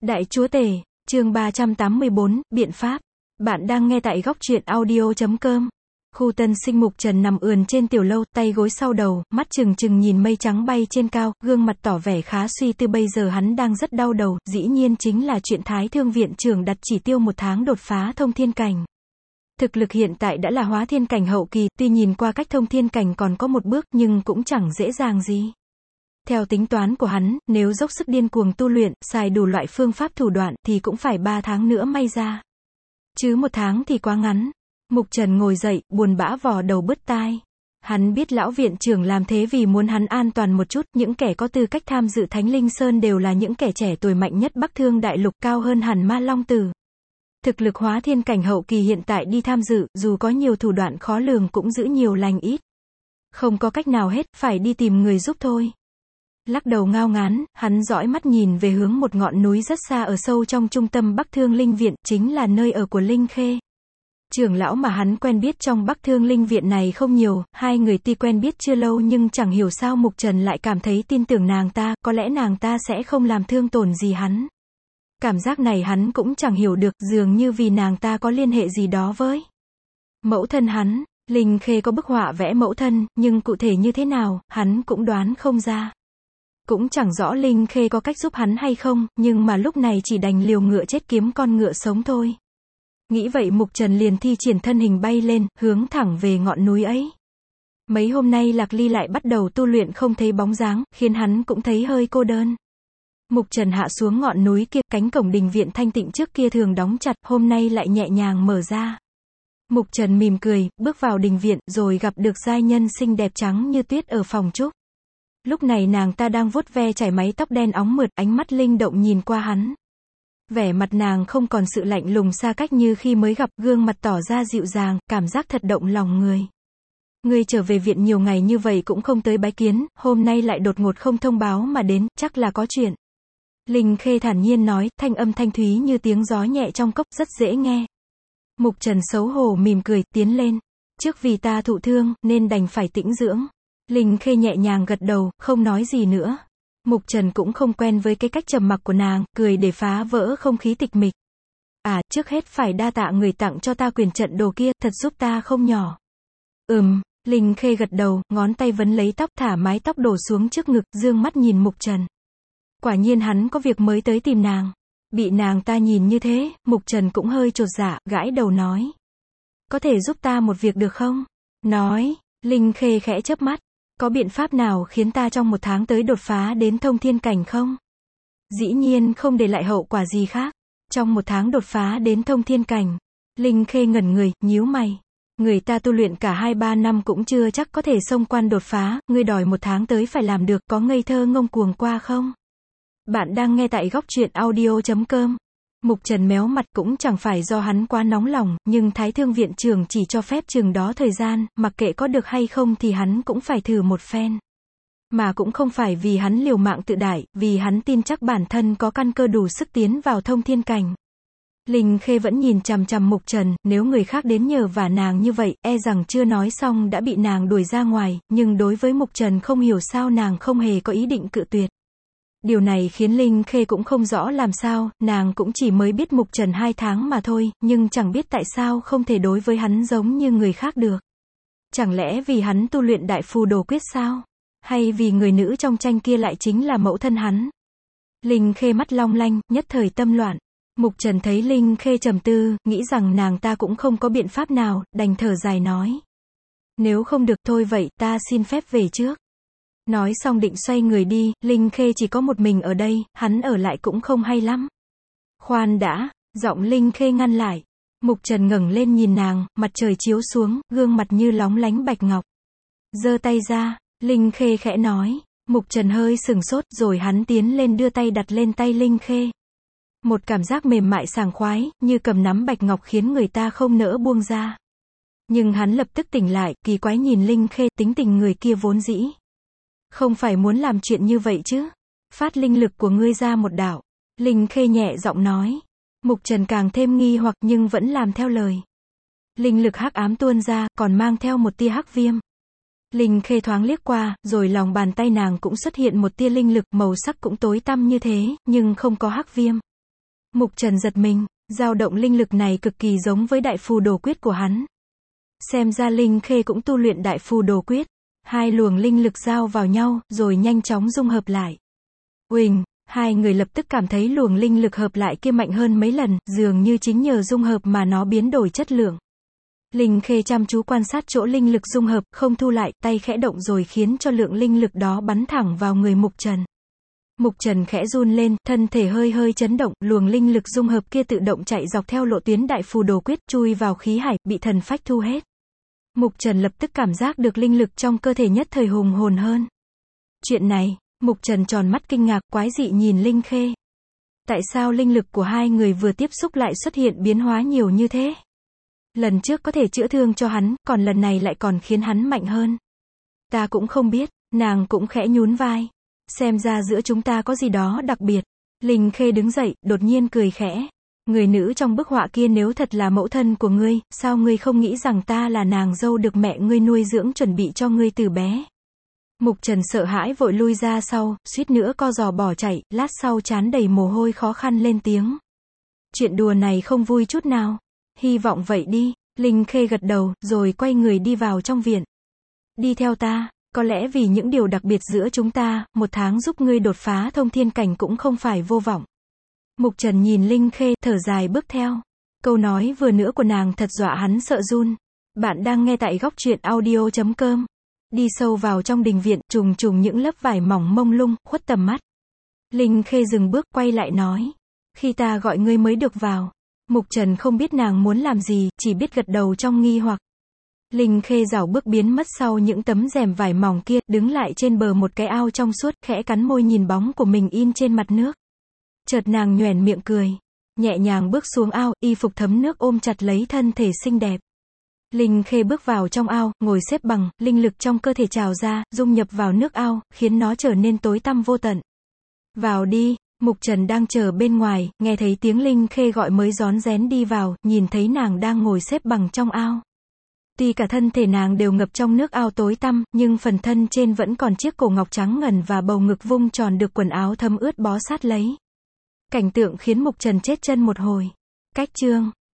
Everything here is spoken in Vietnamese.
Đại Chúa Tể, chương 384, Biện pháp. Bạn đang nghe tại góc truyện audio.com. Khu Tân Sinh. Mục Trần nằm ườn trên tiểu lâu, tay gối sau đầu, mắt trừng trừng nhìn mây trắng bay trên cao, gương mặt tỏ vẻ khá suy tư. Bây giờ hắn đang rất đau đầu, dĩ nhiên chính là chuyện Thái Thương viện trưởng đặt chỉ tiêu 1 tháng đột phá thông thiên cảnh. Thực lực hiện tại đã là hóa thiên cảnh hậu kỳ, tuy nhìn qua cách thông thiên cảnh còn có một bước, nhưng cũng chẳng dễ dàng gì. Theo tính toán của hắn, nếu dốc sức điên cuồng tu luyện, xài đủ loại phương pháp thủ đoạn, thì cũng phải 3 tháng nữa may ra. Chứ 1 tháng thì quá ngắn. Mục Trần ngồi dậy, buồn bã vò đầu bứt tai. Hắn biết lão viện trưởng làm thế vì muốn hắn an toàn một chút, những kẻ có tư cách tham dự Thánh Linh Sơn đều là những kẻ trẻ tuổi mạnh nhất Bắc Thương Đại Lục, cao hơn hẳn Ma Long Tử. Thực lực hóa thiên cảnh hậu kỳ hiện tại đi tham dự, dù có nhiều thủ đoạn khó lường cũng giữ nhiều lành ít. Không có cách nào hết, phải đi tìm người giúp thôi. Lắc đầu ngao ngán, hắn dõi mắt nhìn về hướng một ngọn núi rất xa ở sâu trong trung tâm Bắc Thương Linh Viện, chính là nơi ở của Linh Khê. Trưởng lão mà hắn quen biết trong Bắc Thương Linh Viện này không nhiều, hai người tuy quen biết chưa lâu nhưng chẳng hiểu sao Mục Trần lại cảm thấy tin tưởng nàng ta, có lẽ nàng ta sẽ không làm thương tổn gì hắn. Cảm giác này hắn cũng chẳng hiểu được, dường như vì nàng ta có liên hệ gì đó với mẫu thân hắn. Linh Khê có bức họa vẽ mẫu thân, nhưng cụ thể như thế nào, hắn cũng đoán không ra. Cũng chẳng rõ Linh Khê có cách giúp hắn hay không, nhưng mà lúc này chỉ đành liều ngựa chết kiếm con ngựa sống thôi. Nghĩ vậy Mục Trần liền thi triển thân hình bay lên, hướng thẳng về ngọn núi ấy. Mấy hôm nay Lạc Ly lại bắt đầu tu luyện không thấy bóng dáng, khiến hắn cũng thấy hơi cô đơn. Mục Trần hạ xuống ngọn núi kia, cánh cổng đình viện thanh tịnh trước kia thường đóng chặt, hôm nay lại nhẹ nhàng mở ra. Mục Trần mỉm cười, bước vào đình viện, rồi gặp được giai nhân xinh đẹp trắng như tuyết ở phòng trúc. Lúc này nàng ta đang vuốt ve chải mái tóc đen óng mượt, ánh mắt linh động nhìn qua hắn. Vẻ mặt nàng không còn sự lạnh lùng xa cách như khi mới gặp, gương mặt tỏ ra dịu dàng, cảm giác thật động lòng người. Ngươi trở về viện nhiều ngày như vậy cũng không tới bái kiến, hôm nay lại đột ngột không thông báo mà đến, chắc là có chuyện. Linh Khê thản nhiên nói, thanh âm thanh thúy như tiếng gió nhẹ trong cốc, rất dễ nghe. Mục Trần xấu hổ mỉm cười, tiến lên. Trước vì ta thụ thương, nên đành phải tĩnh dưỡng. Linh Khê nhẹ nhàng gật đầu, không nói gì nữa. Mục Trần cũng không quen với cái cách trầm mặc của nàng, cười để phá vỡ không khí tịch mịch. À, trước hết phải đa tạ người tặng cho ta quyền trận đồ kia, thật giúp ta không nhỏ. Linh Khê gật đầu, ngón tay vấn lấy tóc, thả mái tóc đổ xuống trước ngực, dương mắt nhìn Mục Trần. Quả nhiên hắn có việc mới tới tìm nàng. Bị nàng ta nhìn như thế, Mục Trần cũng hơi chột dạ, gãi đầu nói. Có thể giúp ta một việc được không? Nói. Linh Khê khẽ chớp mắt. Có biện pháp nào khiến ta trong 1 tháng tới đột phá đến thông thiên cảnh không? Dĩ nhiên không để lại hậu quả gì khác. Trong 1 tháng đột phá đến thông thiên cảnh. Linh Khê ngẩn người, nhíu mày. Người ta tu luyện cả 2-3 năm cũng chưa chắc có thể xông quan đột phá, ngươi đòi 1 tháng tới phải làm được, có ngây thơ ngông cuồng qua không? Bạn đang nghe tại góc truyện audio.com. Mục Trần méo mặt, cũng chẳng phải do hắn quá nóng lòng, nhưng Thái Thương viện trưởng chỉ cho phép chừng đó thời gian, mặc kệ có được hay không thì hắn cũng phải thử một phen. Mà cũng không phải vì hắn liều mạng tự đại, vì hắn tin chắc bản thân có căn cơ đủ sức tiến vào thông thiên cảnh. Linh Khê vẫn nhìn chằm chằm Mục Trần, nếu người khác đến nhờ vả nàng như vậy, e rằng chưa nói xong đã bị nàng đuổi ra ngoài, nhưng đối với Mục Trần không hiểu sao nàng không hề có ý định cự tuyệt. Điều này khiến Linh Khê cũng không rõ làm sao, nàng cũng chỉ mới biết Mục Trần 2 tháng mà thôi, nhưng chẳng biết tại sao không thể đối với hắn giống như người khác được. Chẳng lẽ vì hắn tu luyện đại phù đồ quyết sao? Hay vì người nữ trong tranh kia lại chính là mẫu thân hắn? Linh Khê mắt long lanh, nhất thời tâm loạn. Mục Trần thấy Linh Khê trầm tư, nghĩ rằng nàng ta cũng không có biện pháp nào, đành thở dài nói. Nếu không được thôi vậy, ta xin phép về trước. Nói xong định xoay người đi, Linh Khê chỉ có một mình ở đây, hắn ở lại cũng không hay lắm. Khoan đã, giọng Linh Khê ngăn lại. Mục Trần ngẩng lên nhìn nàng, mặt trời chiếu xuống, gương mặt như lóng lánh bạch ngọc. Giơ tay ra, Linh Khê khẽ nói. Mục Trần hơi sừng sốt, rồi hắn tiến lên đưa tay đặt lên tay Linh Khê. Một cảm giác mềm mại sảng khoái, như cầm nắm bạch ngọc khiến người ta không nỡ buông ra. Nhưng hắn lập tức tỉnh lại, kỳ quái nhìn Linh Khê, tính tình người kia vốn dĩ không phải muốn làm chuyện như vậy chứ. Phát linh lực của ngươi ra một đạo. Linh Khê nhẹ giọng nói. Mục Trần càng thêm nghi hoặc nhưng vẫn làm theo lời. Linh lực hắc ám tuôn ra, còn mang theo một tia hắc viêm. Linh Khê thoáng liếc qua, rồi lòng bàn tay nàng cũng xuất hiện một tia linh lực, màu sắc cũng tối tăm như thế, nhưng không có hắc viêm. Mục Trần giật mình, dao động linh lực này cực kỳ giống với đại phù đồ quyết của hắn. Xem ra Linh Khê cũng tu luyện đại phù đồ quyết. Hai luồng linh lực giao vào nhau, rồi nhanh chóng dung hợp lại. Uỳnh, hai người lập tức cảm thấy luồng linh lực hợp lại kia mạnh hơn mấy lần, dường như chính nhờ dung hợp mà nó biến đổi chất lượng. Linh Khê chăm chú quan sát chỗ linh lực dung hợp, không thu lại, tay khẽ động rồi khiến cho lượng linh lực đó bắn thẳng vào người Mục Trần. Mục Trần khẽ run lên, thân thể hơi hơi chấn động, luồng linh lực dung hợp kia tự động chạy dọc theo lộ tuyến đại phù đồ quyết, chui vào khí hải, bị thần phách thu hết. Mục Trần lập tức cảm giác được linh lực trong cơ thể nhất thời hùng hồn hơn. Chuyện này, Mục Trần tròn mắt kinh ngạc, quái dị nhìn Linh Khê. Tại sao linh lực của hai người vừa tiếp xúc lại xuất hiện biến hóa nhiều như thế? Lần trước có thể chữa thương cho hắn, còn lần này lại còn khiến hắn mạnh hơn. Ta cũng không biết, nàng cũng khẽ nhún vai. Xem ra giữa chúng ta có gì đó đặc biệt. Linh Khê đứng dậy, đột nhiên cười khẽ. Người nữ trong bức họa kia nếu thật là mẫu thân của ngươi, sao ngươi không nghĩ rằng ta là nàng dâu được mẹ ngươi nuôi dưỡng chuẩn bị cho ngươi từ bé? Mục Trần sợ hãi vội lui ra sau, suýt nữa co giò bỏ chạy, lát sau trán đầy mồ hôi khó khăn lên tiếng. Chuyện đùa này không vui chút nào. Hy vọng vậy đi. Linh Khê gật đầu, rồi quay người đi vào trong viện. Đi theo ta, có lẽ vì những điều đặc biệt giữa chúng ta, 1 tháng giúp ngươi đột phá thông thiên cảnh cũng không phải vô vọng. Mục Trần nhìn Linh Khê, thở dài bước theo. Câu nói vừa nữa của nàng thật dọa hắn sợ run. Bạn đang nghe tại goctruyện.audio.com. Đi sâu vào trong đình viện, trùng trùng những lớp vải mỏng mông lung, khuất tầm mắt. Linh Khê dừng bước, quay lại nói. Khi ta gọi ngươi mới được vào. Mục Trần không biết nàng muốn làm gì, chỉ biết gật đầu trong nghi hoặc. Linh Khê rảo bước biến mất sau những tấm rèm vải mỏng kia, đứng lại trên bờ một cái ao trong suốt, khẽ cắn môi nhìn bóng của mình in trên mặt nước. Chợt nàng nhoẻn miệng cười, nhẹ nhàng bước xuống ao, y phục thấm nước ôm chặt lấy thân thể xinh đẹp. Linh Khê bước vào trong ao, ngồi xếp bằng, linh lực trong cơ thể trào ra, dung nhập vào nước ao, khiến nó trở nên tối tăm vô tận. Vào đi. Mục Trần đang chờ bên ngoài, nghe thấy tiếng Linh Khê gọi mới rón rén đi vào, nhìn thấy nàng đang ngồi xếp bằng trong ao. Tuy cả thân thể nàng đều ngập trong nước ao tối tăm, nhưng phần thân trên vẫn còn chiếc cổ ngọc trắng ngần và bầu ngực vung tròn được quần áo thấm ướt bó sát lấy. Cảnh tượng khiến Mục Trần chết chân một hồi. Cách chương